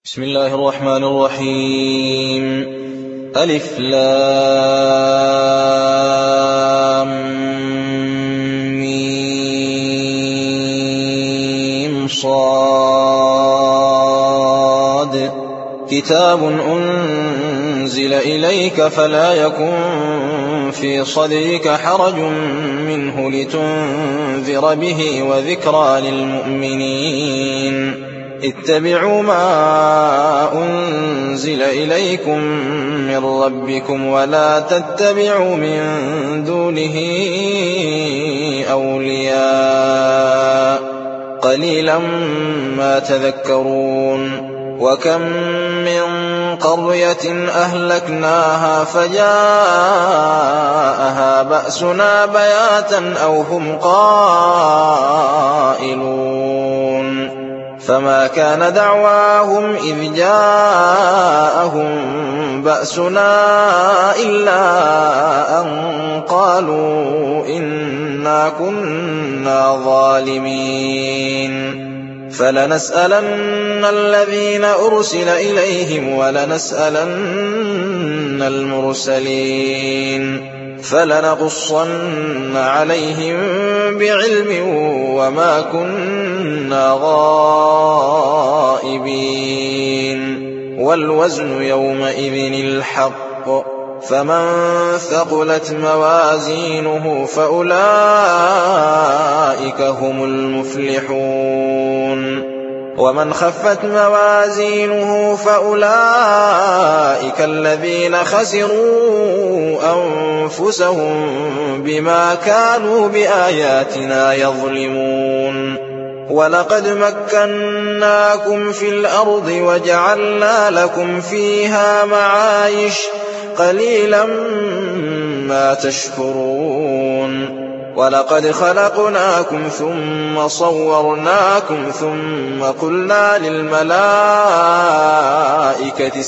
بسم الله الرحمن الرحيم. ألف لام ميم صاد كتاب أنزل إليك فلا يكن في صدرك حرج منه لتنذر به وذكرى للمؤمنين. اتبعوا ما أنزل إليكم من ربكم ولا تتبعوا من دونه أولياء قليلا ما تذكرون. وكم من قرية أهلكناها فجاءها بأسنا بياتا أو هم قائلون فما كان دعواهم إذ جاءهم بأسنا إلا أن قالوا إنا كنا ظالمين. فلنسألن الذين أرسل إليهم ولنسألن المرسلين فلنقصن عليهم بعلم وما كنا غائبين. والوزن يومئذ الحق فمن ثقلت موازينه فأولئك هم المفلحون. ومن خفت موازينه فأولئك الذين خسروا أنفسهم بما كانوا بآياتنا يظلمون. ولقد مكناكم في الأرض وجعلنا لكم فيها معايش قليلا ما تشكرون. ولقد خلقناكم ثم صورناكم ثم قلنا للملائكة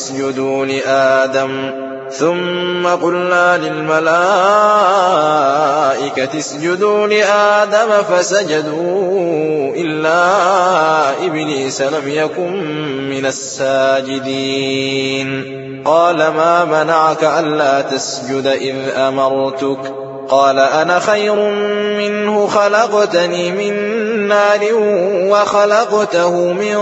اسجدوا لآدم فسجدوا إلا إبليس لم يكن من الساجدين. قال ما منعك ألا تسجد إذ أمرتك؟ قال أنا خير منه خلقتني من نار وخلقته من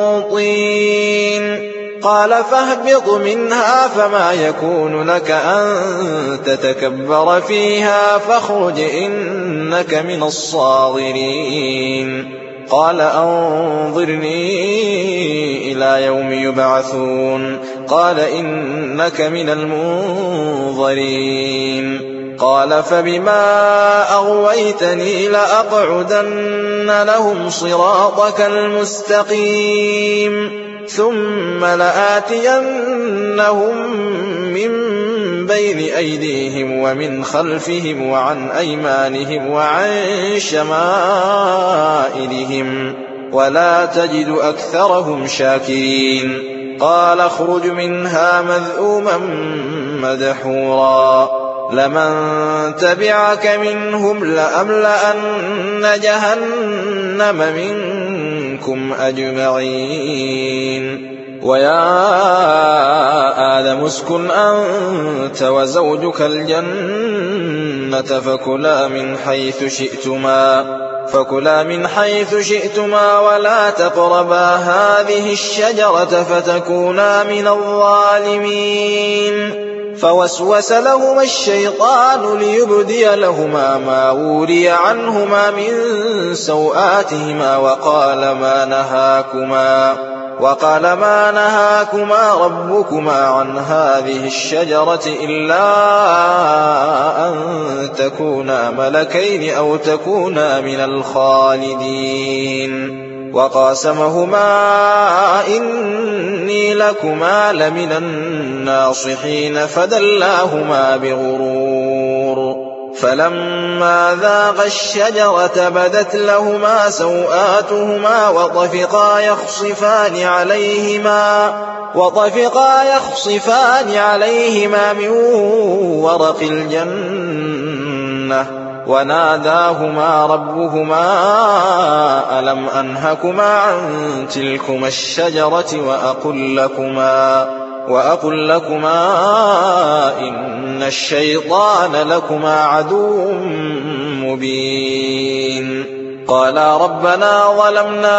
طين. قال فاهبط منها فما يكون لك أن تتكبر فيها فاخرج إنك من الصاغرين. قال أنظرني إلى يوم يبعثون. قال إنك من المنظرين. قال فبما أغويتني لأقعدن لهم صراطك المستقيم ثم لآتينهم من بين أيديهم ومن خلفهم وعن أيمانهم وعن شمائلهم ولا تجد أكثرهم شاكرين. قال اخرج منها مذءوما مدحورا لمن تبعك منهم لأملأن جهنم منكم أجمعين. ويا آدم اسكن أنت وزوجك الجنة فكلا من حيث شئتما ولا تقربا هذه الشجرة فتكونا من الظالمين. فوسوس لهما الشيطان ليبدي لهما ما وري عنهما من سوآتهما وقال ما نهاكما ربكما عن هذه الشجرة إلا أن تكونا ملكين أو تكونا من الخالدين. وقاسمهما إني لكما لمن الناصحين فدلاهما بغرور. فلما ذاقا الشجرة بدت لهما سوآتهما وطفقا يخصفان عليهما من ورق الجنة وناداهما ربهما ألم أنهكما عن تلكما الشجرة وأقل لكما إن الشيطان لكما عدو مبين قالا ربنا ظلمنا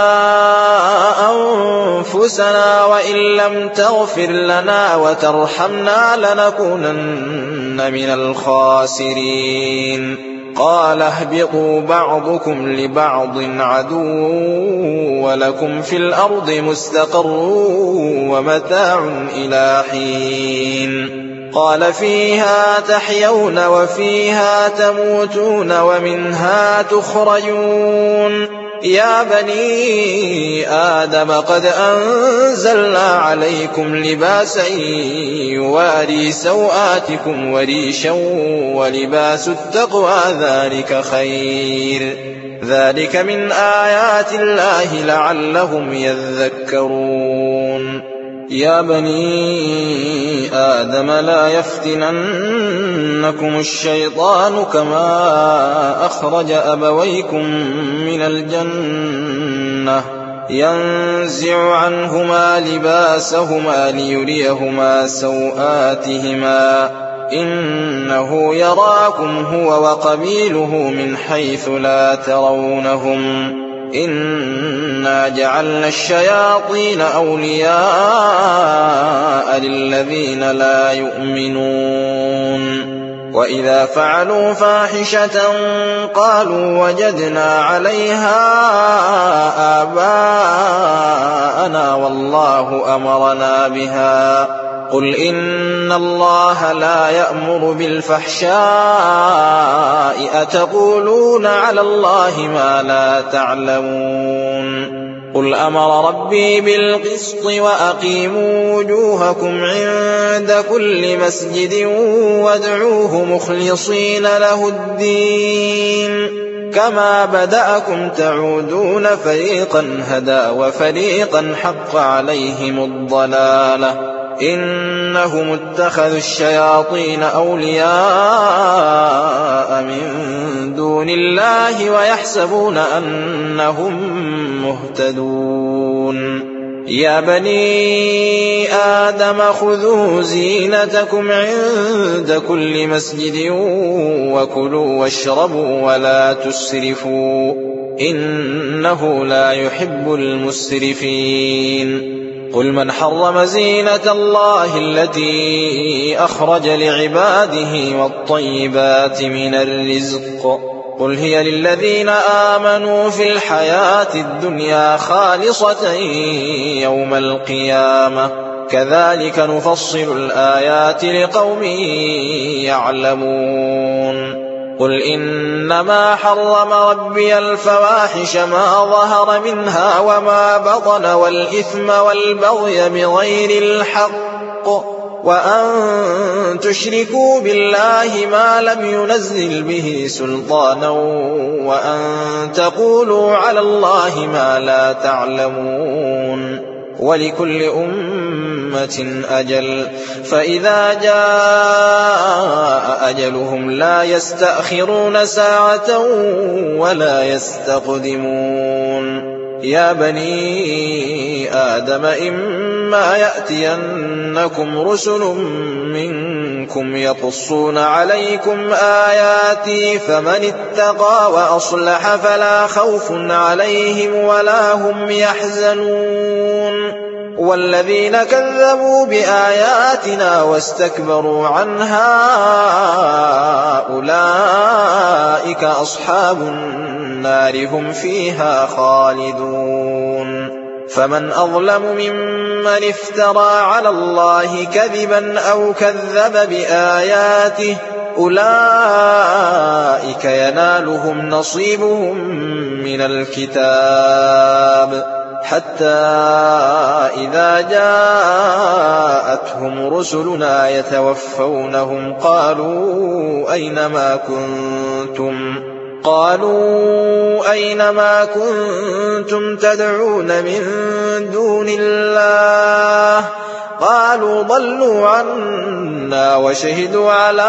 أنفسنا وإن لم تغفر لنا وترحمنا لنكونن من الخاسرين قال اهبطوا بعضكم لبعض عدو ولكم في الأرض مستقر ومتاع إلى حين قال فيها تحيون وفيها تموتون ومنها تخرجون يا بني آدم قد أنزلنا عليكم لباسا يواري سوآتكم وريشا ولباس التقوى ذلك خير ذلك من آيات الله لعلهم يذكرون يا بني آدم لا يفتننكم الشيطان كما أخرج أبويكم من الجنة ينزع عنهما لباسهما ليريهما سوآتهما إنه يراكم هو وقبيله من حيث لا ترونهم إنا جعلنا الشياطين أولياء للذين لا يؤمنون وإذا فعلوا فاحشة قالوا وجدنا عليها آباءنا والله أمرنا بها قل إن الله لا يأمر بالفحشاء أتقولون على الله ما لا تعلمون قل أمر ربي بالقسط وأقيموا وجوهكم عند كل مسجد وادعوه مخلصين له الدين كما بدأكم تعودون فريقا هدى وفريقا حق عليهم الضلالة إنهم اتخذوا الشياطين أولياء من دون الله ويحسبون أنهم مهتدون يا بني آدم خذوا زينتكم عند كل مسجد وكلوا واشربوا ولا تسرفوا إنه لا يحب المسرفين قل من حرم زينة الله التي أخرج لعباده والطيبات من الرزق قل هي للذين آمنوا في الحياة الدنيا خالصة يوم القيامة كذلك نفصل الآيات لقوم يعلمون قل إنما حرم ربي الفواحش ما ظهر منها وما بطن والإثم والبغي بغير الحق وأن تشركوا بالله ما لم ينزل به سلطانا وأن تقولوا على الله ما لا تعلمون ولكل أمة أجل فإذا جاء أجلهم لا يستأخرون ساعة ولا يستقدمون يا بني آدم إما يأتينكم رسل منكم يقصون عليكم آياتي فمن اتقى وأصلح فلا خوف عليهم ولا هم يحزنون والذين كذبوا بآياتنا واستكبروا عنها أولئك أصحاب النار هم فيها خالدون فمن أظلم ممن افترى على الله كذبا أو كذب بآياته أولئك ينالهم نصيبهم من الكتاب حتى إذا جاءتهم رسلنا يتوفونهم قالوا أينما كنتم تدعون من دون الله قالوا ضلوا عنا النَّارِ وشهدوا على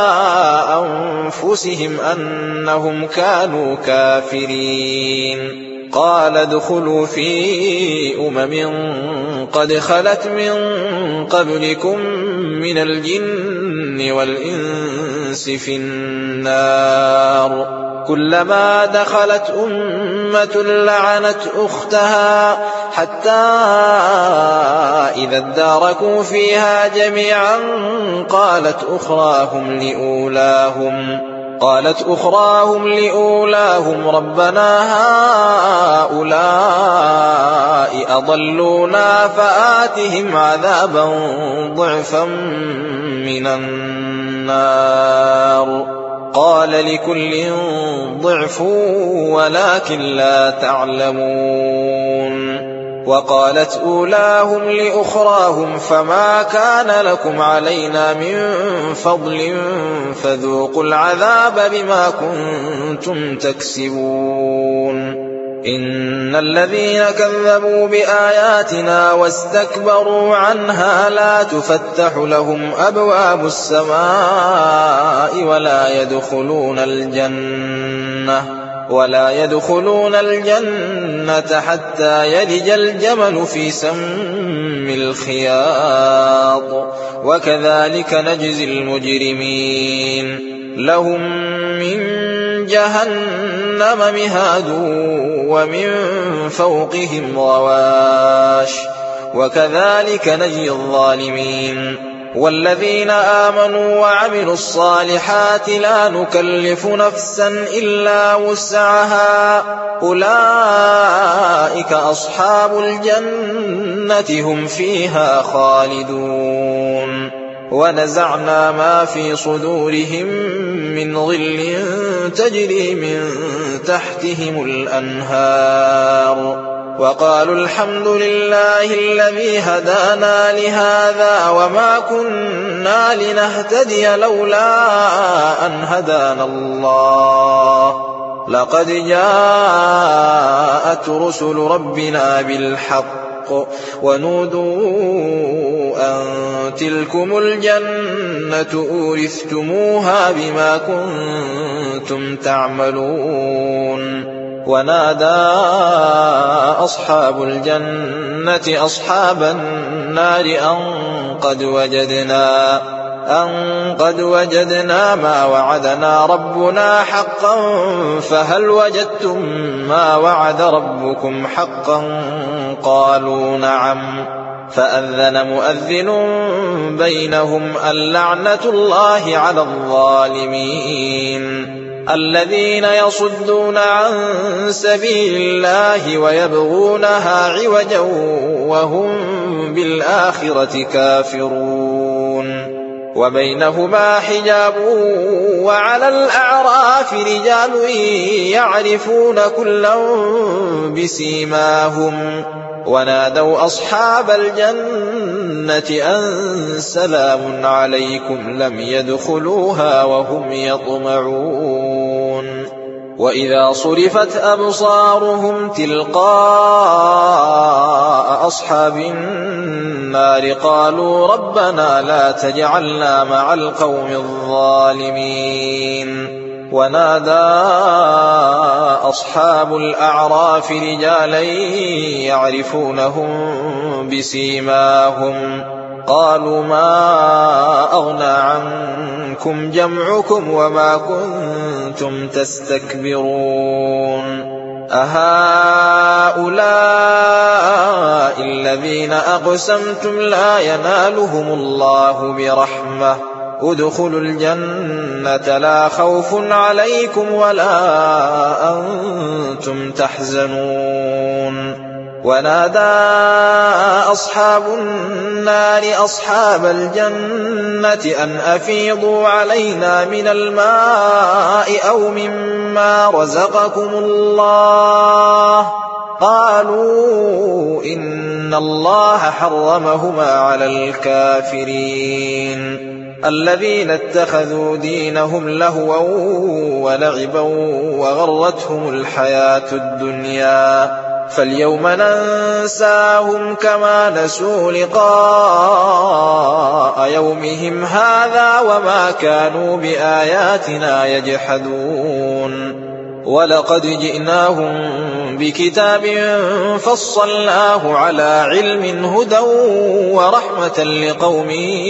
أنفسهم أنهم كانوا كافرين. قال ادخلوا في قد خلت من قبلكم من الجن والإنس في النار كلما دخلت أمة لعنت أختها حتى إذا اداركوا فيها جميعا قالت أخراهم لأولاهم ربنا هؤلاء أضلونا فآتهم عذابا ضعفا من النار قال لكل ضعف ولكن لا تعلمون. وقالت أولاهم لأخراهم فما كان لكم علينا من فضل فذوقوا العذاب بما كنتم تكسبون. إن الذين كذبوا بآياتنا واستكبروا عنها لا تفتح لهم أبواب السماء ولا يدخلون الجنة حتى يلج الجمل في سم الخياط وكذلك نجزي المجرمين. لهم من جهنم مهاد ومن فوقهم غواش وكذلك نجزي الظالمين. والذين آمنوا وعملوا الصالحات لا نكلف نفسا إلا وسعها أولئك أصحاب الجنة هم فيها خالدون. ونزعنا ما في صدورهم من غل تجري من تحتهم الأنهار وقالوا الحمد لله الذي هدانا لهذا وما كنا لنهتدي لولا أن هدانا الله لقد جاءت رسل ربنا بالحق ونودوا أن تلكم الجنة أورثتموها بما كنتم تعملون. ونادى أصحاب الجنة أصحاب النار أن قد وجدنا ما وعدنا ربنا حقا فهل وجدتم ما وعد ربكم حقا قالوا نعم فأذن مؤذن بينهم اللعنة الله على الظالمين. الذين يصدون عن سبيل الله ويبغونها عوجا وهم بالآخرة كافرون. وبينهما حجاب وعلى الأعراف رجال يعرفون كلا بسيماهم ونادوا أصحاب الجنة أن سلام عليكم لم يدخلوها وهم يطمعون. وإذا صرفت أبصارهم تلقاء أصحاب النار قالوا ربنا لا تجعلنا مع القوم الظالمين. ونادى أصحاب الأعراف رجالا يعرفونهم بسيماهم قالوا ما أغنى عنكم جمعكم وما كنتم تستكبرون أهؤلاء الذين أقسمتم لا ينالهم الله برحمة ادخلوا الجنة لا خوف عليكم ولا أنتم تحزنون. ونادى أصحاب النار أصحاب الجنة أن أفيضوا علينا من الماء أو مما رزقكم الله قالوا إن الله حرمهما على الكافرين. الذين اتخذوا دينهم لهوا ولعبا وغرتهم الحياة الدنيا فاليوم ننساهم كما نسوا لقاء يومهم هذا وما كانوا بآياتنا يجحدون ولقد جئناهم بكتاب فصلناه على علم هدى ورحمة لقوم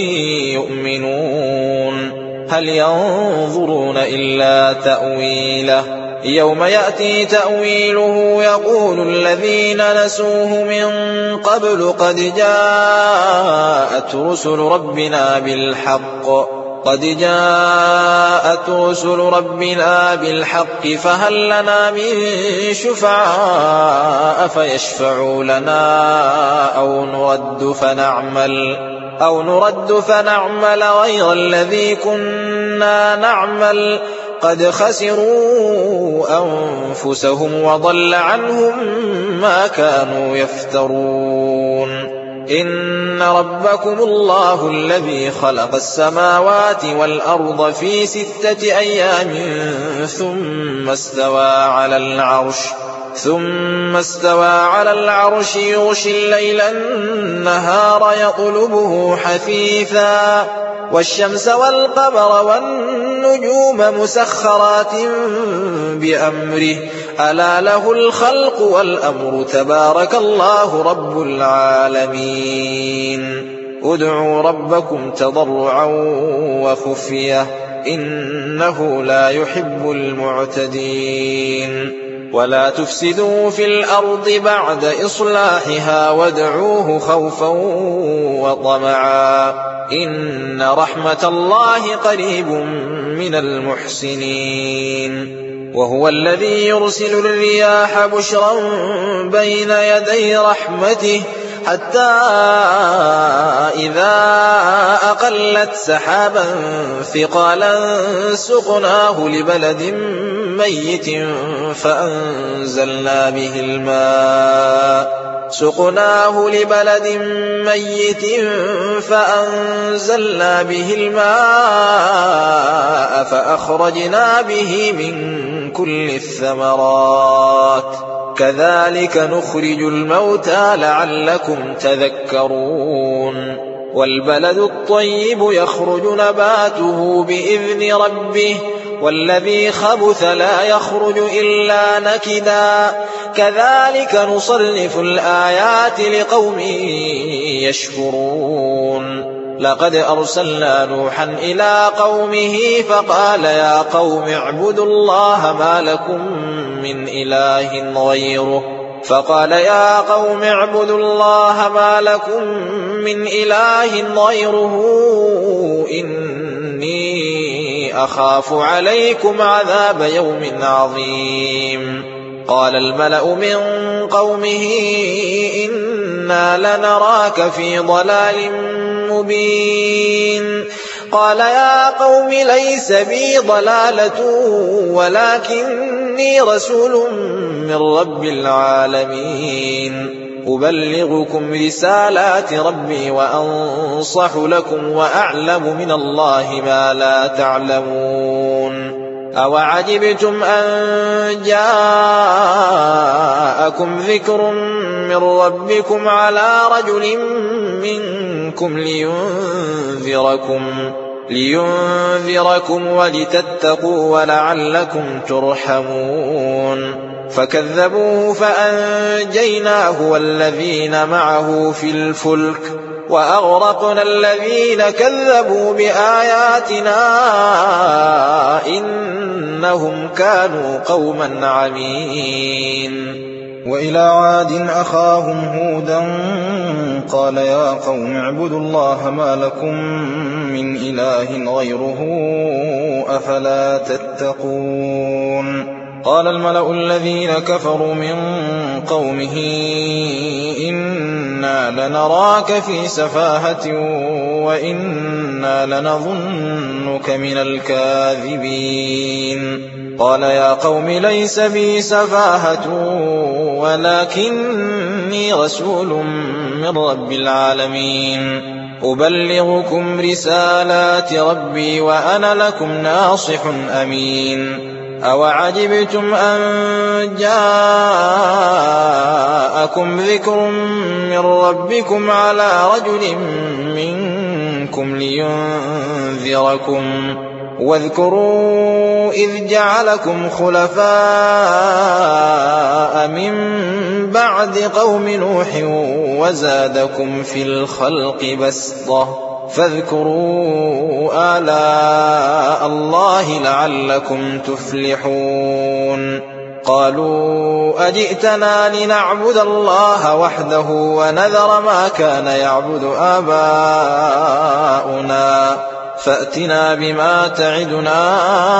يؤمنون هل ينظرون إلا تأويله يوم يأتي تأويله يقول الذين نسوه من قبل قد جاءت رسل ربنا بالحق فهل لنا من شفعاء فيشفعوا لنا أو نرد فنعمل غير الذي كنا نعمل قد خسروا أنفسهم وضل عنهم ما كانوا يفترون إن ربكم الله الذي خلق السماوات والأرض في 6 أيام ثم استوى على العرش يغشي الليل النهار يطلبه حثيثا والشمس والقمر والنجوم مسخرات بأمره ألا له الخلق والأمر تبارك الله رب العالمين ادعوا ربكم تضرعا وخفية إنه لا يحب المعتدين ولا تفسدوا في الأرض بعد إصلاحها وادعوه خوفا وطمعا إن رحمة الله قريب من المحسنين وهو الذي يرسل الرياح بشرا بين يدي رحمته حتى إذا أقلت سحابا ثقالا سقناه لبلد ميت فأنزلنا به الماء فأخرجنا به من كل الثمرات كذلك نخرج الموتى لعلكم تذكرون والبلد الطيب يخرج نباته بإذن ربه والذي خبث لا يخرج إلا نكدا كذلك نصرف الآيات لقوم يشكرون لقد أرسلنا نوحا إلى قومه فقال يا قوم اعبدوا الله ما لكم من إله غيره إني أخاف عليكم عذاب يوم عظيم قال الملأ من قومه إنا لنراك في ضلال مبين قال يا قوم ليس بي ضلالة ولكني رسول من رب العالمين أبلغكم رسالات ربي وأنصح لكم وأعلم من الله ما لا تعلمون أوعجبتم أن جاءكم ذكر من ربكم على رجل منكم لينذركم ولتتقوا ولعلكم ترحمون فكذبوه فأنجيناه والذين معه في الفلك وأغرقنا الذين كذبوا بآياتنا إنهم كانوا قوما عمين وإلى عاد أخاهم هودا قال يا قوم اعبدوا الله ما لكم من إله غيره أفلا تتقون قال الملأ الذين كفروا من قومه إنا لنراك في سفاهة وإنا لنظنك من الكاذبين قال يا قوم ليس بي سفاهة ولكني رسول من رب العالمين أبلغكم رسالات ربي وأنا لكم ناصح أمين أوعجبتم أن جاءكم ذكر من ربكم على رجل منكم لينذركم واذكروا إذ جعلكم خلفاء من بعد قوم نوح وزادكم في الخلق بسطة فاذكروا آلاء الله لعلكم تفلحون قالوا أجئتنا لنعبد الله وحده ونذر ما كان يعبد آباؤنا فأتنا بما تعدنا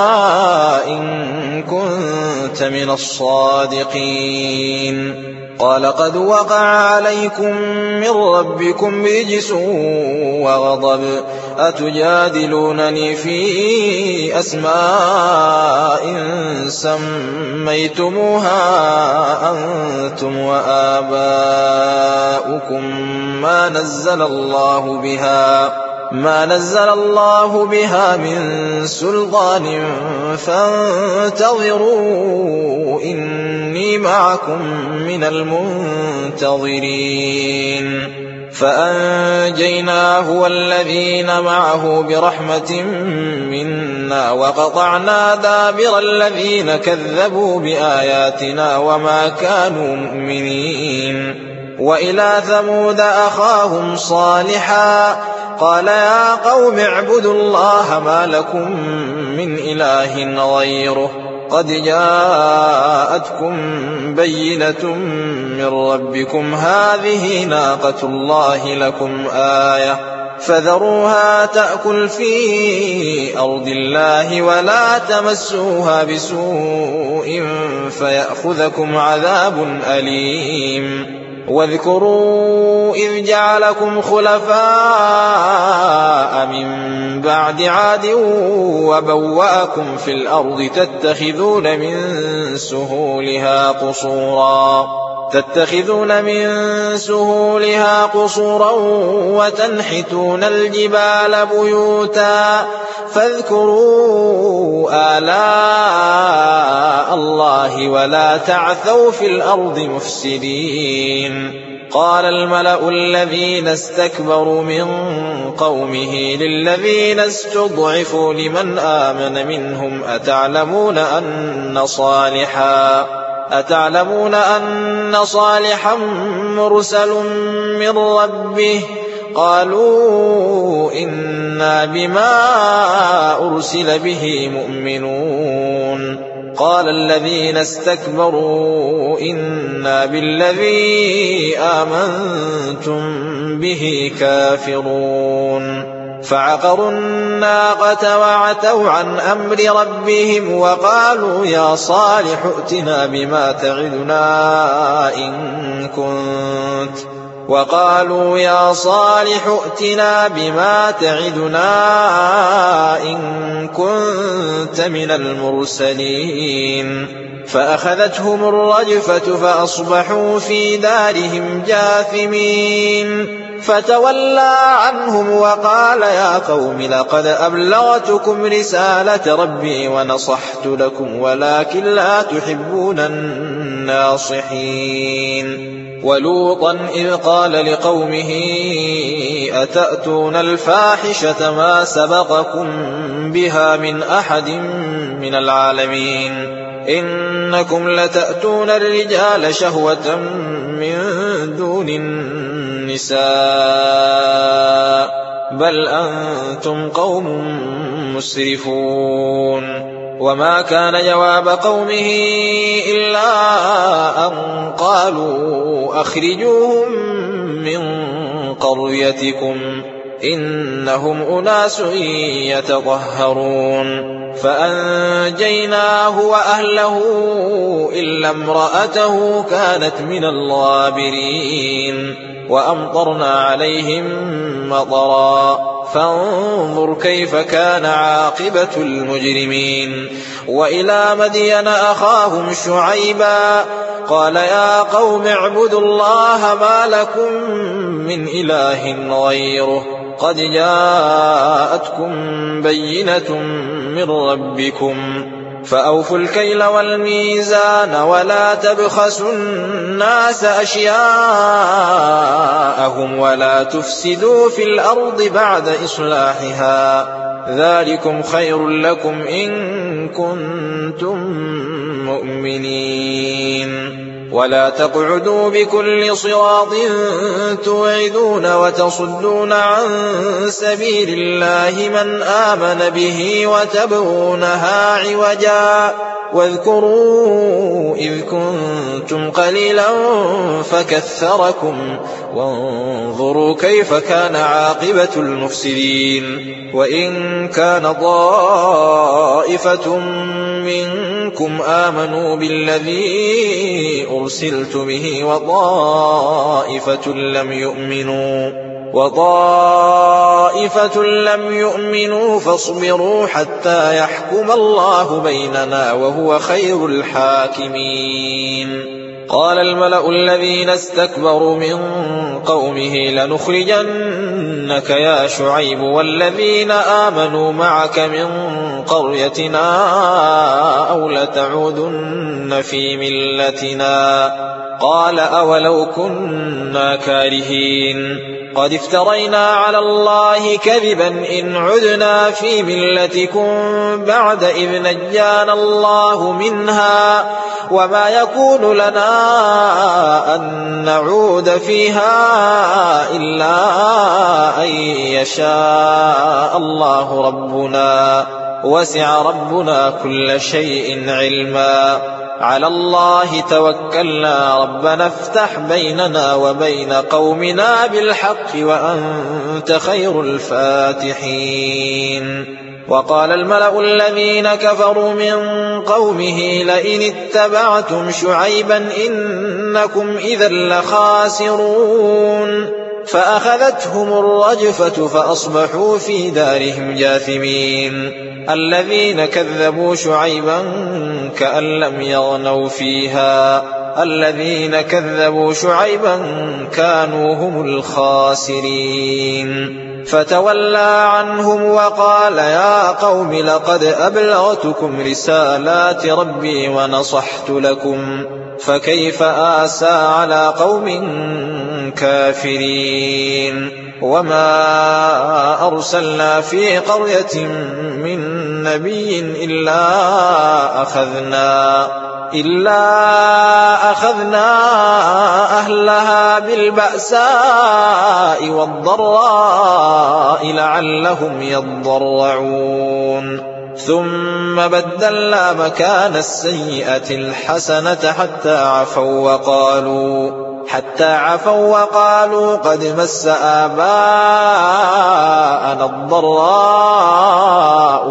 إن كنت من الصادقين قال قد وقع عليكم من ربكم رجس وغضب أتجادلونني في أسماء سميتموها أنتم وآباؤكم ما نزل الله بها من سلطان فانتظروا إني معكم من المنتظرين فأنجيناه والذين معه برحمة منا وقطعنا دابر الذين كذبوا بآياتنا وما كانوا مؤمنين وإلى ثمود أخاهم صالحا قال يا قوم اعبدوا الله ما لكم من إله غيره قد جاءتكم بينة من ربكم هذه ناقة الله لكم آية فذروها تأكل في أرض الله ولا تمسوها بسوء فيأخذكم عذاب أليم واذكروا إذ جعلكم خلفاء من بعد عاد وبوأكم في الأرض تتخذون من سهولها قصورا وتنحتون الجبال بيوتا فاذكروا آلاء الله ولا تعثوا في الأرض مفسدين قال الملأ الذين استكبروا من قومه للذين استضعفوا لمن آمن منهم أتعلمون أن صالحا مرسل من ربه قالوا إنا بما أرسل به مؤمنون قال الذين استكبروا إنا بالذي آمنتم به كافرون فعقروا الناقة وعتوا عن أمر ربهم وقالوا يا صالح ائتنا بما تعدنا إن كنت من المرسلين فأخذتهم الرجفة فأصبحوا في دارهم جاثمين فتولى عنهم وقال يا قوم لقد أبلغتكم رسالة ربي ونصحت لكم ولكن لا تحبون الناصحين ولوطا إذ قال لقومه أتأتون الفاحشة ما سبقكم بها من أحد من العالمين إنكم لتأتون الرجال شهوة من دون النساء بل أنتم قوم مسرفون وما كان جواب قومه إلا أن قالوا أخرجوهم من قريتكم إنهم أناس يتطهرون فأنجيناه وأهله إلا امرأته كانت من الغابرين وأمطرنا عليهم مطرا فانظر كيف كان عاقبة المجرمين وإلى مدين أخاهم شعيبا قال يا قوم اعبدوا الله ما لكم من إله غيره قد جاءتكم بينة من ربكم فأوفوا الكيل والميزان ولا تبخسوا الناس أشياءهم ولا تفسدوا في الأرض بعد إصلاحها ذلكم خير لكم إن كنتم مؤمنين ولا تقعدوا بكل صراط توعدون وتصدون عن سبيل الله من آمن به وتبغونها عوجا واذكروا إذ كنتم قليلا فكثركم وانظروا كيف كان عاقبة المفسدين وإن كان طائفة منكم آمنوا بالذي أرسلت به وطائفة لم يؤمنوا فاصبروا حتى يحكم الله بيننا وهو خير الحاكمين قال الملأ الذين استكبروا من قومه لنخرجنك يا شعيب والذين آمنوا معك من قريتنا أو لتعودن في ملتنا قال أولو كنا كارهين قد افترينا على الله كذبا إن عدنا في ملتكم بعد إذ نجانا الله منها وما يكون لنا أن نعود فيها إلا أن يشاء الله ربنا وسع ربنا كل شيء علما على الله توكلنا ربنا افتح بيننا وبين قومنا بالحق وأنت خير الفاتحين وقال الملأ الذين كفروا من قومه لئن اتبعتم شعيبا إنكم إذا لخاسرون فأخذتهم الرجفة فأصبحوا في دارهم جاثمين الذين كذبوا شعيبا كأن لم يغنوا فيها الذين كذبوا شعيبا كانوا هم الخاسرين فتولى عنهم وقال يا قوم لقد أبلغتكم رسالات ربي ونصحت لكم فكيف آسى على قوم كافرين وما أرسلنا في قرية من نبي إلا أخذنا أهلها بالبأساء والضراء لعلهم يضرعون ثم بدلنا مكان السيئة الحسنة حتى عفوا وقالوا قد مس آباءنا الضراء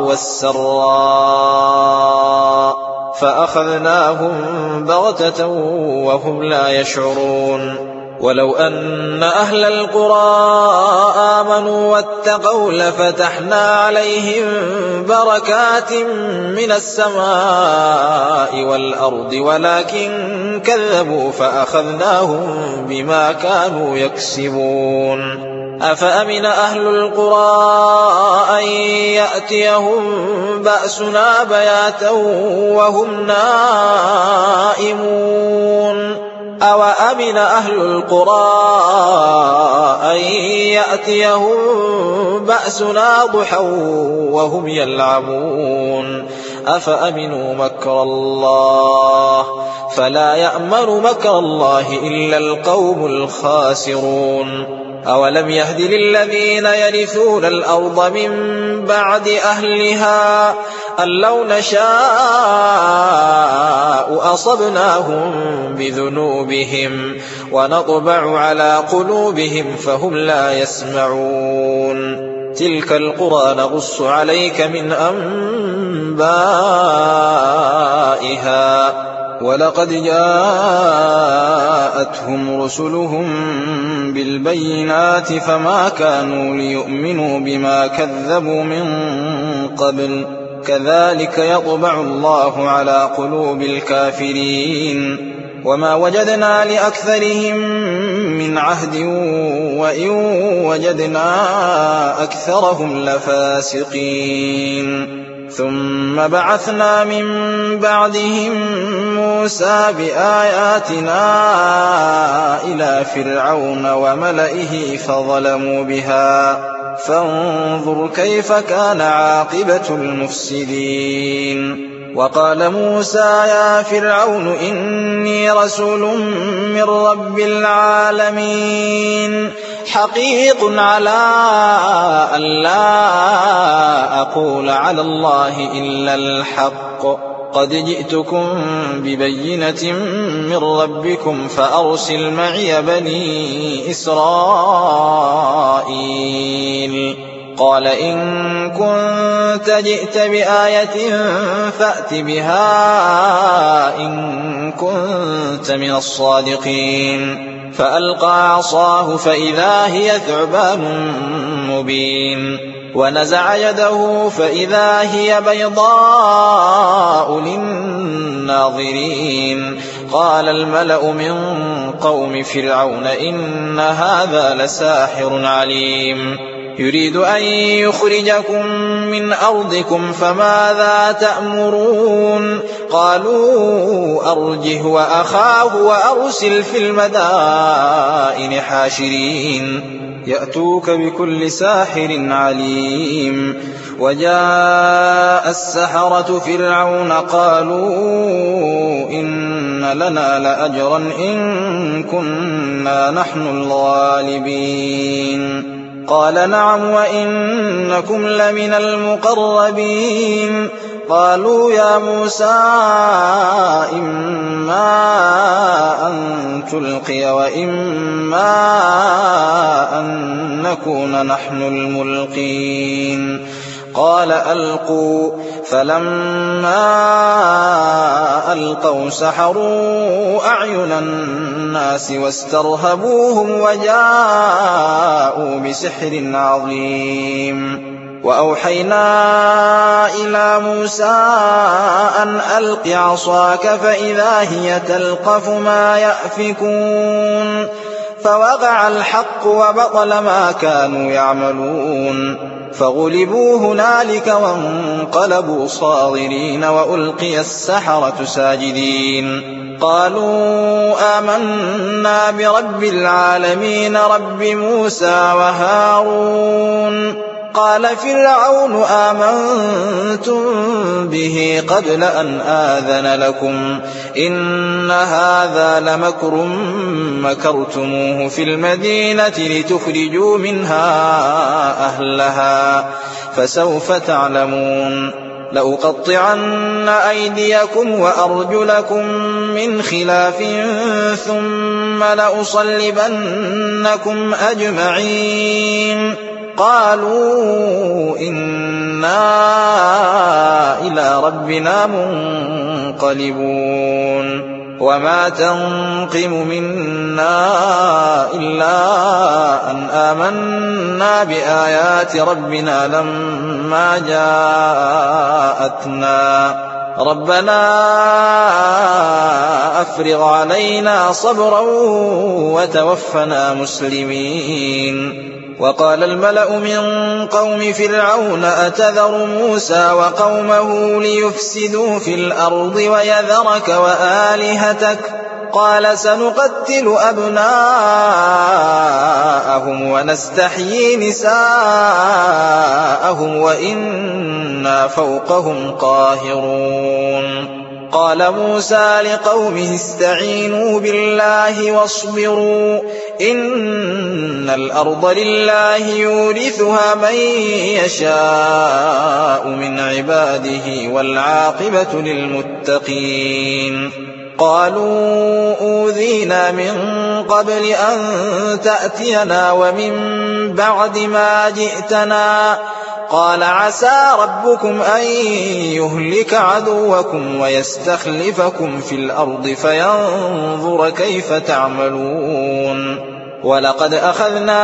والسراء فأخذناهم بغتة وهم لا يشعرون ولو أن أهل القرى آمنوا واتقوا لفتحنا عليهم بركات من السماء والأرض ولكن كذبوا فأخذناهم بما كانوا يكسبون أفأمن أهل القرى أن يأتيهم بأسنا بياتا وهم نائمون أوأمن أهل القرى أن يأتيهم بأسنا ضحى وهم يلعبون أفأمنوا مكر الله فلا يأمن مكر الله إلا القوم الخاسرون أولم يهد للذين يرثون الأرض من بعد أهلها أن لو نشاء أصبناهم بذنوبهم ونطبع على قلوبهم فهم لا يسمعون تلك القرى نقص عليك من أنبائها ولقد جاءتهم رسلهم بالبينات فما كانوا ليؤمنوا بما كذبوا من قبل كذلك يطبع الله على قلوب الكافرين وما وجدنا لأكثرهم من عهد وإن وجدنا أكثرهم لفاسقين ثم بعثنا من بعدهم موسى بآياتنا إلى فرعون وملئه فظلموا بها فانظر كيف كان عاقبة المفسدين. وقال موسى يا فرعون إني رسول من رب العالمين حقيق على أن لا أقول على الله إلا الحق قد جئتكم ببينة من ربكم فأرسل معي بني إسرائيل. قال إن كنت جئت بآية فأت بها إن كنت من الصادقين. فألقى عصاه فإذا هي ثعبان مبين ونزع يده فإذا هي بيضاء للناظرين. قال الملأ من قوم فرعون إن هذا لساحر عليم يريد أن يخرجكم من أرضكم فماذا تأمرون. قالوا أرجه وأخاه وأرسل في المدائن حاشرين يأتوك بكل ساحر عليم. وجاء السحرة فرعون قالوا إن لنا لأجرا إن كنا نحن الغالبين. قال نعم وإنكم لمن المقربين. قالوا يا موسى إما أن تلقي وإما أن نكون نحن الملقين. قال ألقوا فلما ألقوا سحروا أعين الناس واسترهبوهم وجاءوا بسحر عظيم. وأوحينا إلى موسى أن ألق عصاك فإذا هي تلقف ما يأفكون. فوقع الحق وبطل ما كانوا يعملون فغلبوا هنالك وانقلبوا صاغرين وألقي السحرة ساجدين. قالوا آمنا برب العالمين رب موسى وهارون. قال فرعون آمنتم به قبل أن آذن لكم إن هذا لمكر مكرتموه في المدينة لتخرجوا منها أهلها فسوف تعلمون. لأقطعن أيديكم وأرجلكم من خلاف ثم لأصلبنكم أجمعين. قالوا إنا إلى ربنا منقلبون. وما تنقم منا إلا أن آمنا بآيات ربنا لما جاءتنا ربنا أفرغ علينا صبرا وتوفنا مسلمين. وقال الملأ من قوم فرعون أتذر موسى وقومه ليفسدوا في الأرض ويذرك وآلهتك قال سنقتل أبناءهم ونستحيي نساءهم وإنا فوقهم قاهرون. قال موسى لقومه استعينوا بالله واصبروا إن الأرض لله يورثها من يشاء من عباده والعاقبة للمتقين. قالوا أوذينا من قبل أن تأتينا ومن بعد ما جئتنا قال عسى ربكم أن يهلك عدوكم ويستخلفكم في الأرض فينظر كيف تعملون. ولقد أخذنا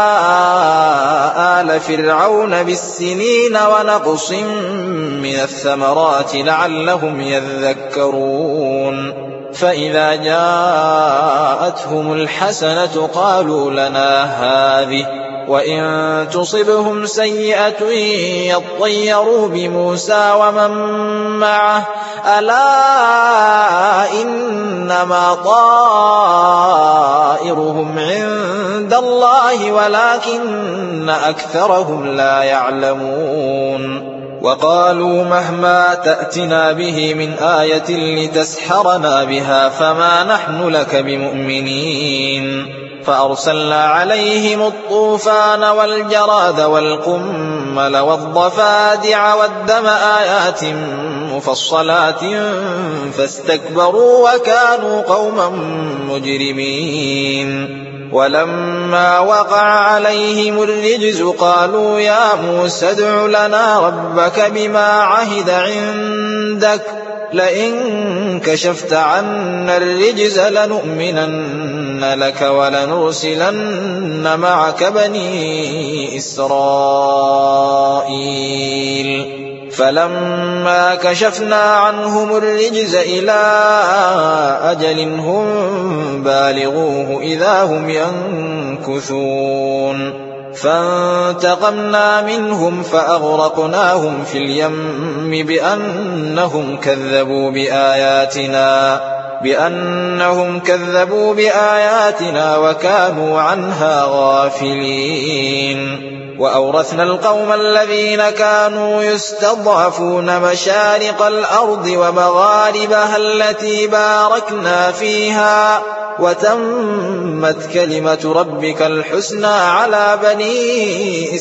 آل فرعون بالسنين ونقص من الثمرات لعلهم يذكرون. فإذا جاءتهم الحسنة قالوا لنا هذه وإن تصبهم سيئة يطيروا بموسى ومن معه ألا إنما طائرهم عند الله ولكن أكثرهم لا يعلمون وقالوا مهما تأتنا به من آية لتسحرنا بها فما نحن لك بمؤمنين فأرسلنا عليهم الطوفان والجراد والقمل والضفادع والدم آيات مفصلات فاستكبروا وكانوا قوما مجرمين ولما وقع عليهم الرجز قالوا يا موسى ادع لنا ربك بما عهد عندك لئن كشفت عنا الرجز لنؤمنن لك ولنرسلن معك بني إسرائيل فلما كشفنا عنهم الرجز إلى أجل هم بالغوه إذا هم ينكثون فانتقمنا منهم فأغرقناهم في اليم بأنهم كذبوا بآياتنا وكانوا عنها غافلين وأورثنا القوم الذين كانوا يستضعفون مشارق الأرض ومغاربها التي باركنا فيها وتمت كلمة ربك الحسنى على بني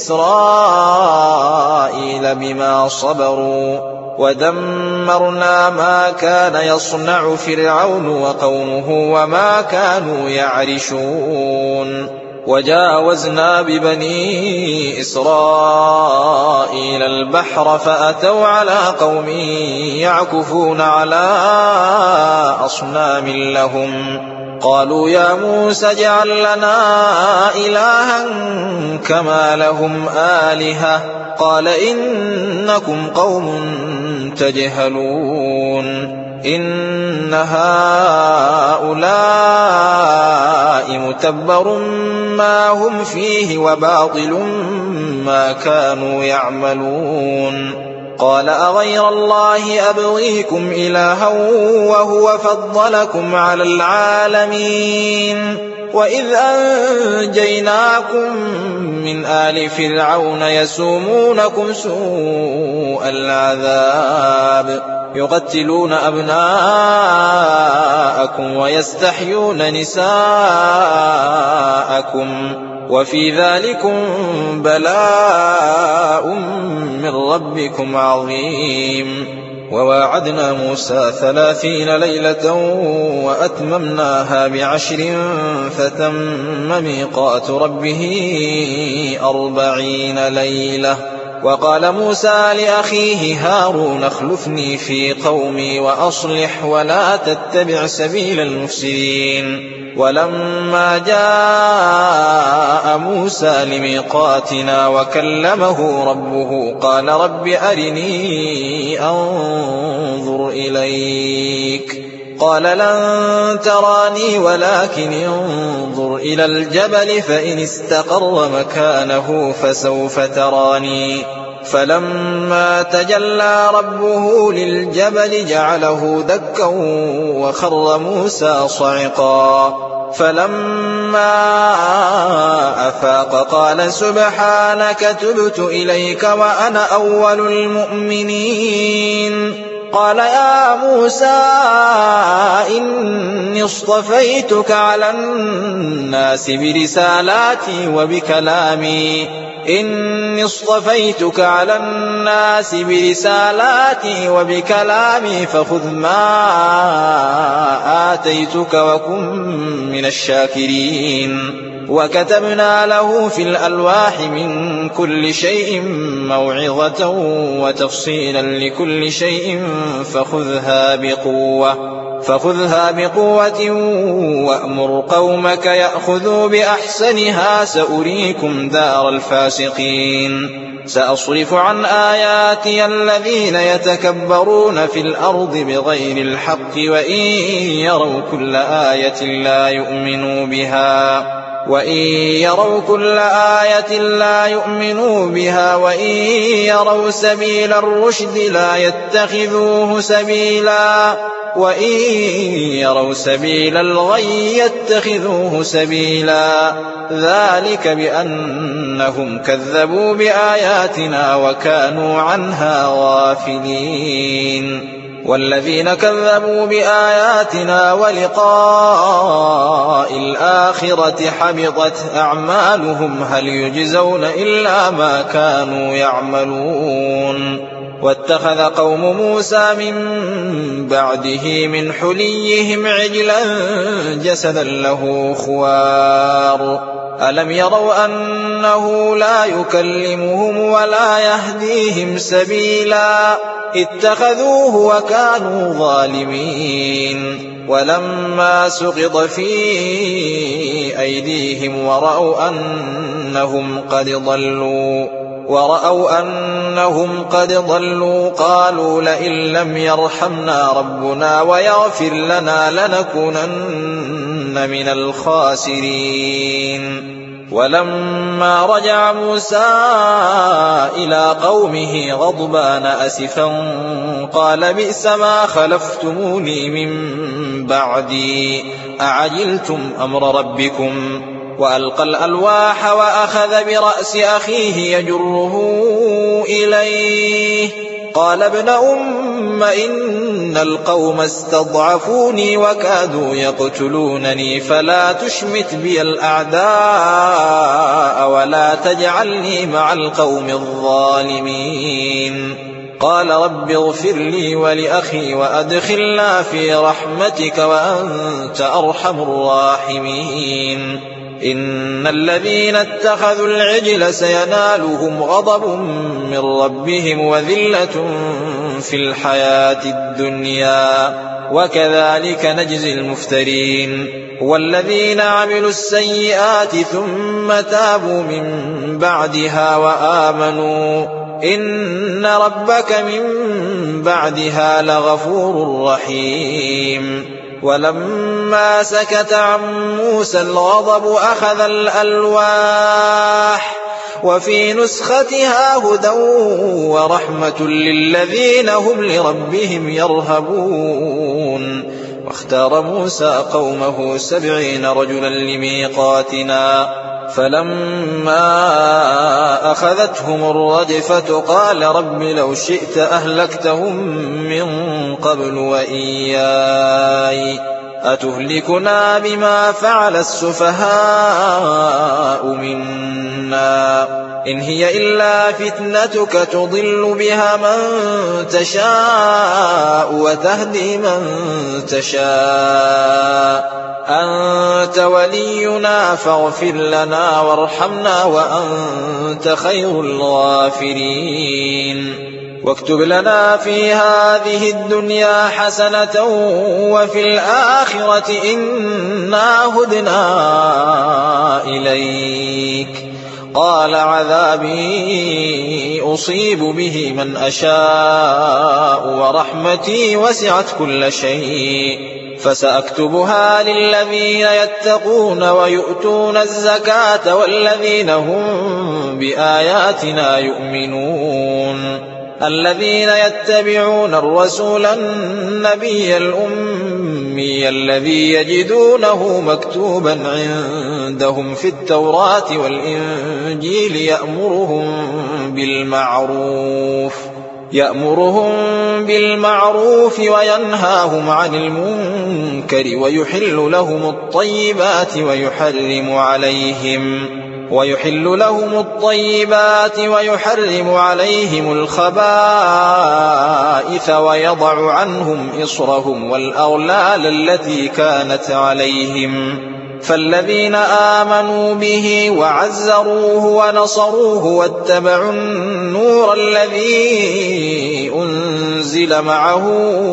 إسرائيل بما صبروا ودمرنا ما كان يصنع فرعون وقومه وما كانوا يعرشون وجاوزنا ببني إسرائيل البحر فأتوا على قوم يعكفون على أصنام لهم قالوا يا موسى اجعل لنا إلها كما لهم آلهة قال إنكم قوم تجهلون إن هؤلاء متبر ما هم فيه وباطل ما كانوا يعملون قال أغير الله أبغيكم إلها وهو فضلكم على العالمين وإذ أنجيناكم من آل فرعون يسومونكم سوء العذاب يقتلون أبناءكم ويستحيون نساءكم وفي ذلكم بلاء من ربكم عظيم وواعدنا موسى 30 ليلة وأتممناها ب10 فتم ميقات ربه 40 ليلة وقال موسى لأخيه هارون اخلفني في قومي وأصلح ولا تتبع سبيل المفسدين ولما جاء موسى لميقاتنا وكلمه ربه قال رب أرني أنظر إليك قال لن تراني ولكن انظر إلى الجبل فإن استقر مكانه فسوف تراني فلما تجلى ربه للجبل جعله دكا وخر موسى صعقا فلما أفاق قال سبحانك تبت إليك وأنا أول المؤمنين قال يا موسى إني اصطفيتك على الناس برسالاتي وبكلامي فخذ ما آتيتك وكن من الشاكرين وكتبنا له في الألواح من كل شيء موعظة وتفصيلا لكل شيء فخذها بقوة وأمر قومك يأخذوا بأحسنها سأريكم دار الفاسقين سأصرف عن آياتي الذين يتكبرون في الأرض بغير الحق وإن يروا كل آية لا يؤمنوا بها وإن يروا كل آية لا يؤمنوا بها وإن يروا سبيل الرشد لا يتخذوه سبيلا وإن يروا سبيل الغي يتخذوه سبيلا ذلك بأنهم كذبوا بآياتنا وكانوا عنها غافلين والذين كذبوا بآياتنا ولقاء الآخرة حبطت أعمالهم هل يجزون إلا ما كانوا يعملون واتخذ قوم موسى من بعده من حليهم عجلا جسدا له خوار ألم يروا أنه لا يكلمهم ولا يهديهم سبيلا اتخذوه وكانوا ظالمين ولما سقط في أيديهم ورأوا أنهم قد ضلوا قالوا لئن لم يرحمنا ربنا ويغفر لنا لنكونن من الخاسرين ولما رجع موسى إلى قومه غضبان أسفا قال بئس ما خلفتموني من بعدي أعجلتم أمر ربكم وألقى الألواح وأخذ برأس أخيه يجره إليه قال ابن أم إن القوم استضعفوني وكادوا يقتلونني فلا تشمت بي الأعداء ولا تجعلني مع القوم الظالمين قال رب اغفر لي ولأخي وأدخلنا في رحمتك وأنت أرحم الراحمين إن الذين اتخذوا العجل سينالهم غضب من ربهم وذلة في الحياة الدنيا وكذلك نجزي المفترين والذين عملوا السيئات ثم تابوا من بعدها وآمنوا إن ربك من بعدها لغفور رحيم ولما سكت عن موسى الغضب أخذ الألواح وفي نسختها هدى ورحمة للذين هم لربهم يرهبون واختار موسى قومه 70 رجلا لميقاتنا فلما أخذتهم الرجفة قال رب لو شئت أهلكتهم من قبل وإياي أتهلكنا بما فعل السفهاء منا إن هي إلا فتنتك تضل بها من تشاء وتهدي من تشاء أنت ولينا فاغفر لنا وارحمنا وأنت خير الغافرين واكتب لنا في هذه الدنيا حسنة وفي الآخرة إنا هدنا إليك قال عذابي أصيب به من أشاء ورحمتي وسعت كل شيء فسأكتبها للذين يتقون ويؤتون الزكاة والذين هم بآياتنا يؤمنون الذين يتبعون الرسول النبي الأمي الذي يجدونه مكتوبا عندهم في التوراة والإنجيل يأمرهم بالمعروف وينهاهم عن المنكر ويحل لهم الطيبات ويحرم عليهم الخبائث ويضع عنهم إصرهم والأغلال التي كانت عليهم فالذين آمنوا به وعزروه ونصروه واتبعوا النور الذي أنزل معه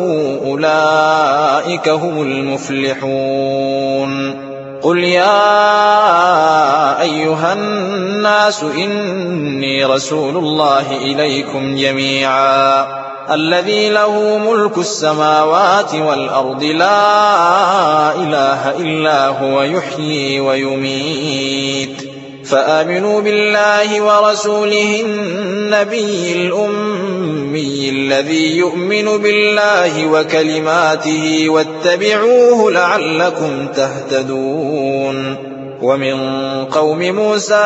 أولئك هم المفلحون قل يا أيها الناس إني رسول الله إليكم جميعا الذي له ملك السماوات والأرض لا إله إلا هو يحيي ويميت فآمنوا بالله ورسوله النبي الأمي الذي يؤمن بالله وكلماته واتبعوه لعلكم تهتدون ومن قوم موسى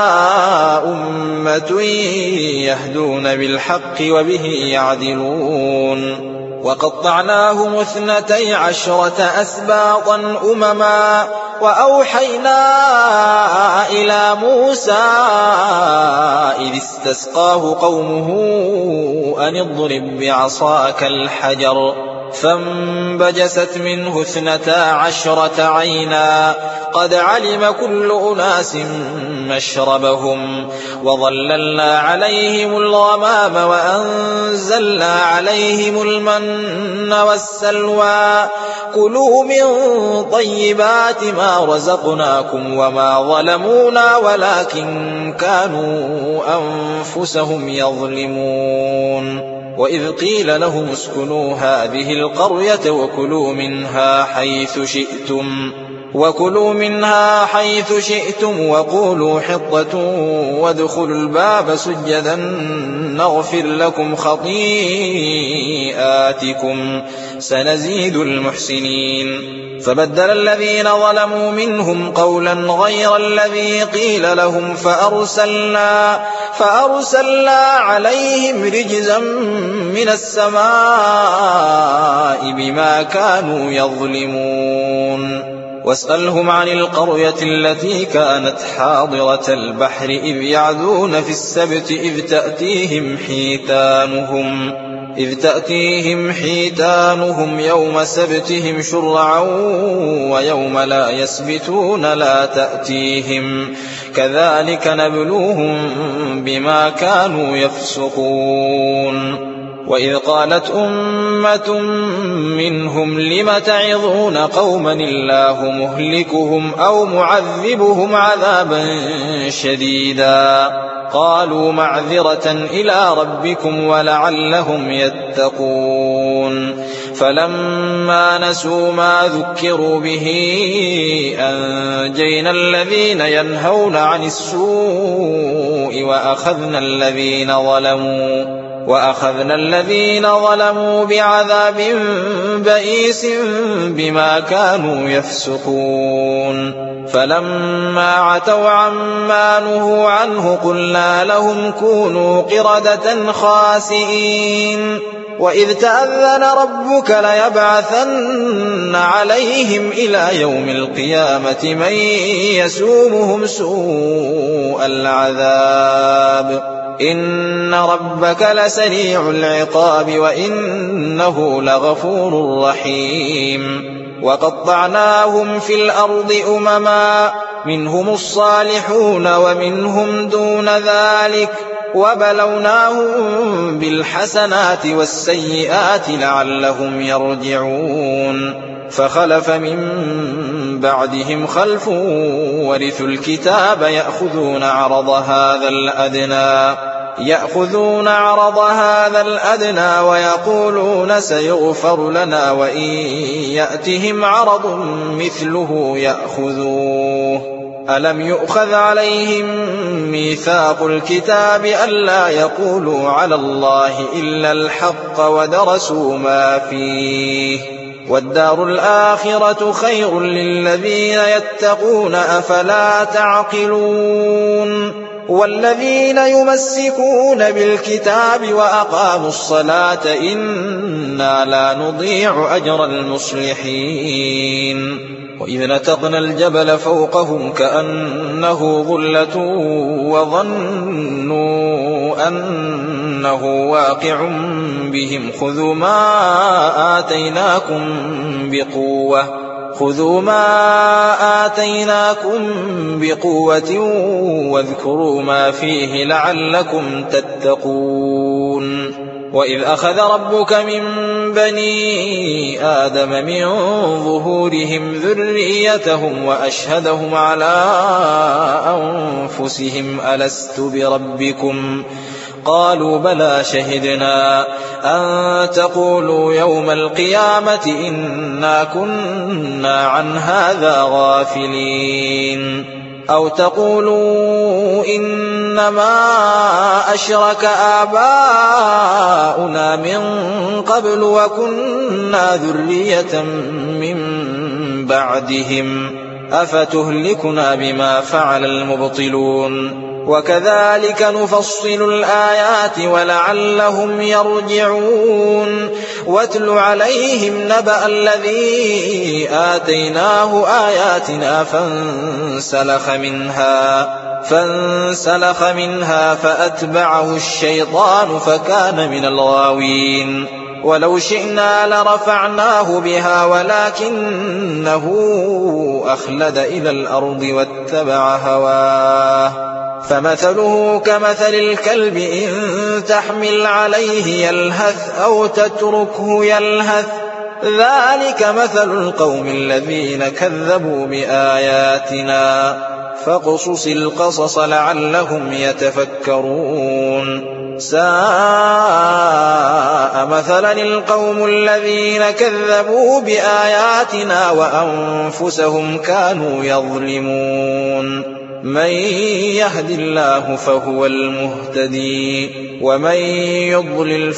أمة يهدون بالحق وبه يعدلون وقطعناهم 12 أسباطا أمما وأوحينا إلى موسى إذ استسقاه قومه أن اضرب بعصاك الحجر فانبجست منه 12 عينا قد علم كل أناس مشربهم وظللنا عليهم الغمام وأنزلنا عليهم المن والسلوى كلوا من طيبات ما رزقناكم وما ظلمونا ولكن كانوا أنفسهم يظلمون وإذ قيل لهم اسكنوا هذه القرية وكلوا منها حيث شئتم وقولوا حطة وادخلوا الباب سجدا نغفر لكم خطيئاتكم سنزيد المحسنين فبدل الذين ظلموا منهم قولا غير الذي قيل لهم فأرسلنا عليهم رجزا من السماء بما كانوا يظلمون واسألهم عن القرية التي كانت حاضرة البحر إذ يعدون في السبت إذ تأتيهم حيتانهم يوم سبتهم شرعا ويوم لا يسبتون لا تأتيهم كذلك نبلوهم بما كانوا يفسقون وإذ قالت أمة منهم لم تعظون قوما الله مهلكهم أو معذبهم عذابا شديدا قالوا معذرة إلى ربكم ولعلهم يتقون فلما نسوا ما ذكروا به أنجينا الذين ينهون عن السوء وأخذنا الذين ظلموا بعذاب بئيس بما كانوا يفسقون فلما عتوا عما نهوا عنه قلنا لهم كونوا قردة خاسئين وإذ تأذن ربك ليبعثن عليهم إلى يوم القيامة من يسومهم سوء العذاب إن ربك لسريع العقاب وإنه لغفور رحيم وقطعناهم في الأرض أمما منهم الصالحون ومنهم دون ذلك وبلوناهم بالحسنات والسيئات لعلهم يرجعون فخلف من بعدهم خلف ورثوا الكتاب يأخذون عرض هذا الأدنى ويقولون سيغفر لنا وإن يأتهم عرض مثله يأخذوه ألم يؤخذ عليهم ميثاق الكتاب ألا يقولوا على الله إلا الحق ودرسوا ما فيه والدار الآخرة خير للذين يتقون أفلا تعقلون والذين يمسكون بالكتاب وأقاموا الصلاة إنا لا نضيع أجر المصلحين وإذ نتقنا الجبل فوقهم كأنه ظلة وظنوا أنه واقع بهم خذوا ما آتيناكم بقوة واذكروا ما فيه لعلكم تتقون وإذ أخذ ربك من بني آدم من ظهورهم ذريتهم وأشهدهم على أنفسهم ألست بربكم قالوا بلى شهدنا أن تقولوا يوم القيامة إنا كنا عن هذا غافلين أو تقولوا إنما أشرك آباؤنا من قبل وكنا ذرية من بعدهم أفتهلكنا بما فعل المبطلون وكذلك نفصل الآيات ولعلهم يرجعون واتل عليهم نبأ الذي آتيناه آياتنا فانسلخ منها فأتبعه الشيطان فكان من الغاوين ولو شئنا لرفعناه بها ولكنه أخلد إلى الأرض واتبع هواه فمثله كمثل الكلب إن تحمل عليه يلهث أو تتركه يلهث ذلك مثل القوم الذين كذبوا بآياتنا فاقصص القصص لعلهم يتفكرون ساء مثلا القوم الذين كذبوا بآياتنا وأنفسهم كانوا يظلمون من يهد الله فهو المهتدي ومن يضلل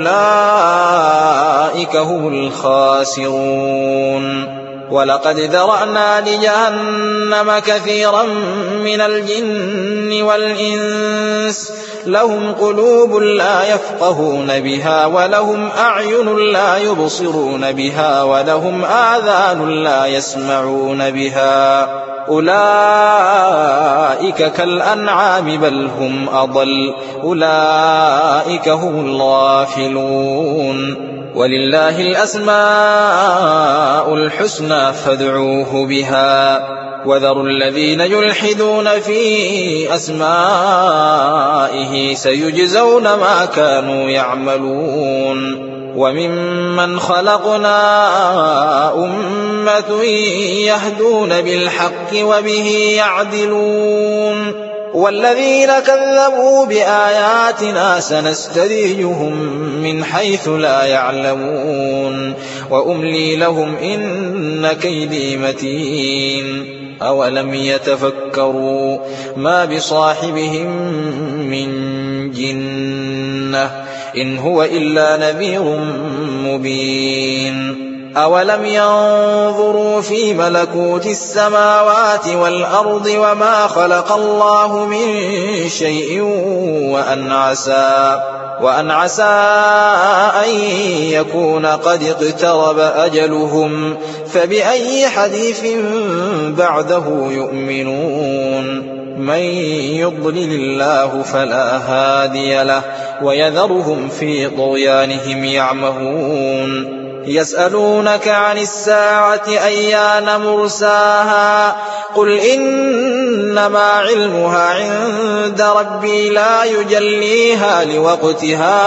فأولئك هم الخاسرون ولقد ذرأنا لجهنم كثيرا من الجن والإنس لهم قلوب لا يفقهون بها ولهم أعين لا يبصرون بها ولهم آذان لا يسمعون بها أولئك كالأنعام بل هم أضل أولئك هم الغافلون ولله الأسماء الحسنى فادعوه بها وذروا الذين يلحدون في أسمائه سيجزون ما كانوا يعملون وممن خلقنا أمة يهدون بالحق وبه يعدلون والذين كذبوا بآياتنا سنستدرجهم من حيث لا يعلمون وأملي لهم إن كيدي متين أولم يتفكروا ما بصاحبهم من جنة إن هو إلا نذير مبين أولم ينظروا في ملكوت السماوات والأرض وما خلق الله من شيء وأن عسى أن يكون قد اقترب أجلهم فبأي حديث بعده يؤمنون من يضلل الله فلا هادي له ويذرهم في طغيانهم يعمهون يسألونك عن الساعة أيان مرساها قل إنما علمها عند ربي لا يجليها لوقتها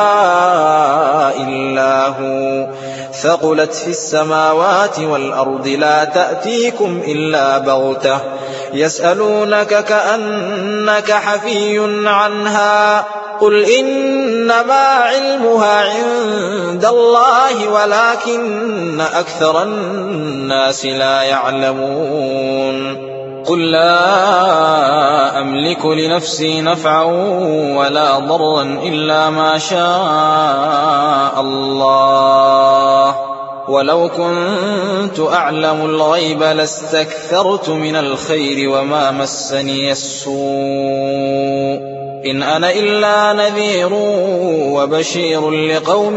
إلا هو ثقلت في السماوات والأرض لا تأتيكم إلا بغتة يسألونك كأنك حفي عنها قل إنما علمها عند الله ولكن أكثر الناس لا يعلمون قل لا أملك لنفسي نفعا ولا ضرا إلا ما شاء الله ولو كنت أعلم الغيب لاستكثرت من الخير وما مسني السوء إن أنا إلا نذير وبشير لقوم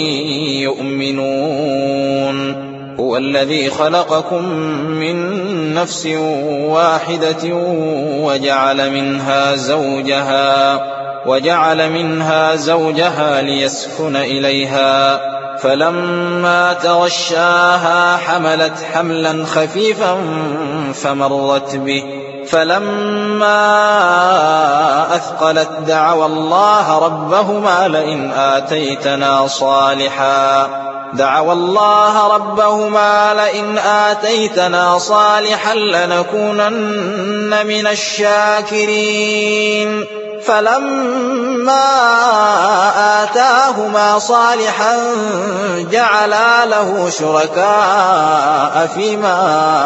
يؤمنون هو الذي خلقكم من نفس واحدة وجعل منها زوجها ليسكن إليها فلما تغشاها حملت حملا خفيفا فمرت به فلما أثقلت دعوا الله ربهما لئن آتيتنا صالحا لنكونن من الشاكرين فلما آتاهما صالحا جعلا له شركاء فيما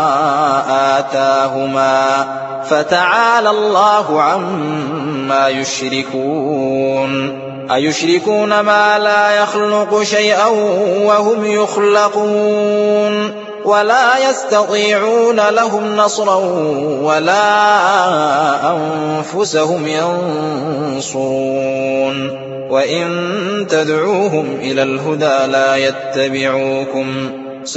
آتاهما فتعالى الله عما يشركون أيشركون ما لا يخلق شيئا وهم يخلقون ولا يستطيعون لهم نصرا ولا أنفسهم ينصرون وإن تدعوهم إلى الهدى لا يتبعوكم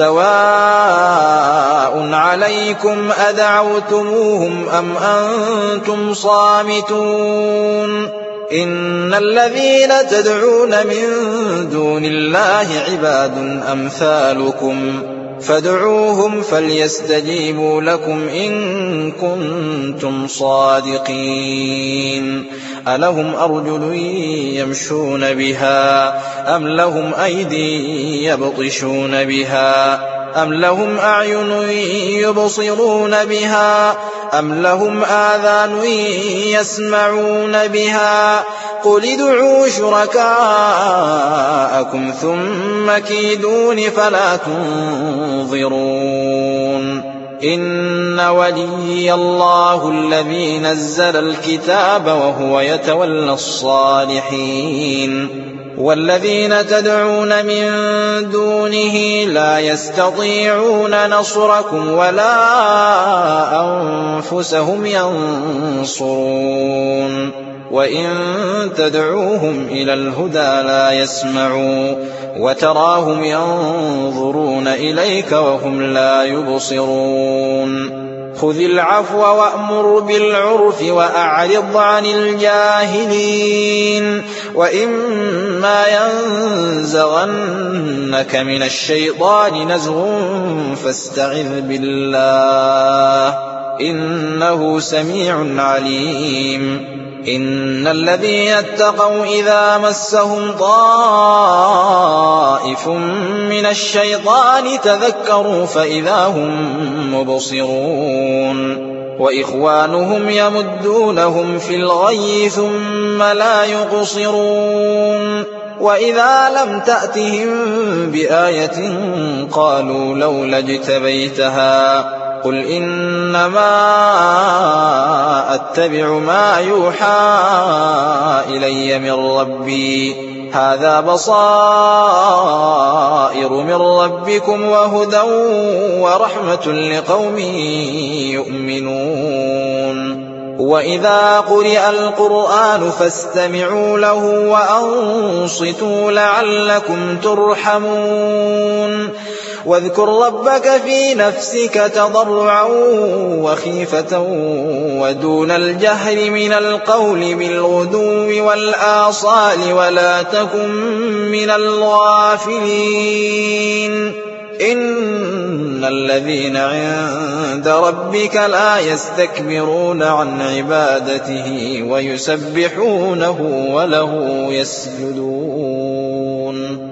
سواء عليكم أدعوتموهم أم أنتم صامتون إن الذين تدعون من دون الله عباد أمثالكم فادعوهم فليستجيبوا لكم إن كنتم صادقين ألهم أرجل يمشون بها أم لهم أيدي يبطشون بها أم لهم أعين يبصرون بها أم لهم آذان يسمعون بها قل ادعوا شركاءكم ثم كيدون فلا تنظرون إن وليي الله الذي نزل الكتاب وهو يتولى الصالحين والذين تدعون من دونه لا يستطيعون نصركم ولا أنفسهم ينصرون وإن تدعوهم إلى الهدى لا يسمعوا وتراهم ينظرون إليك وهم لا يبصرون خذ العفو وأمر بالعرف وأعرض عن الجاهلين وإما ينزغنك من الشيطان نزغ فاستعذ بالله إنه سميع عليم إن الذين اتقوا إذا مسهم طائف من الشيطان تذكروا فإذا هم مبصرون وإخوانهم يمدونهم في الغي ثم لا يقصرون وإذا لم تأتهم بآية قالوا لولا اجتبيتها قل إنما أتبع ما يوحى إلي من ربي هذا بصائر من ربكم وهدى ورحمة لقوم يؤمنون وإذا قرئ القرآن فاستمعوا له وأنصتوا لعلكم ترحمون واذكر ربك في نفسك تضرعا وخيفة ودون الجهر من القول بالغدو والآصال ولا تكن من الغافلين إن الذين عند ربك لا يستكبرون عن عبادته ويسبحونه وله يسجدون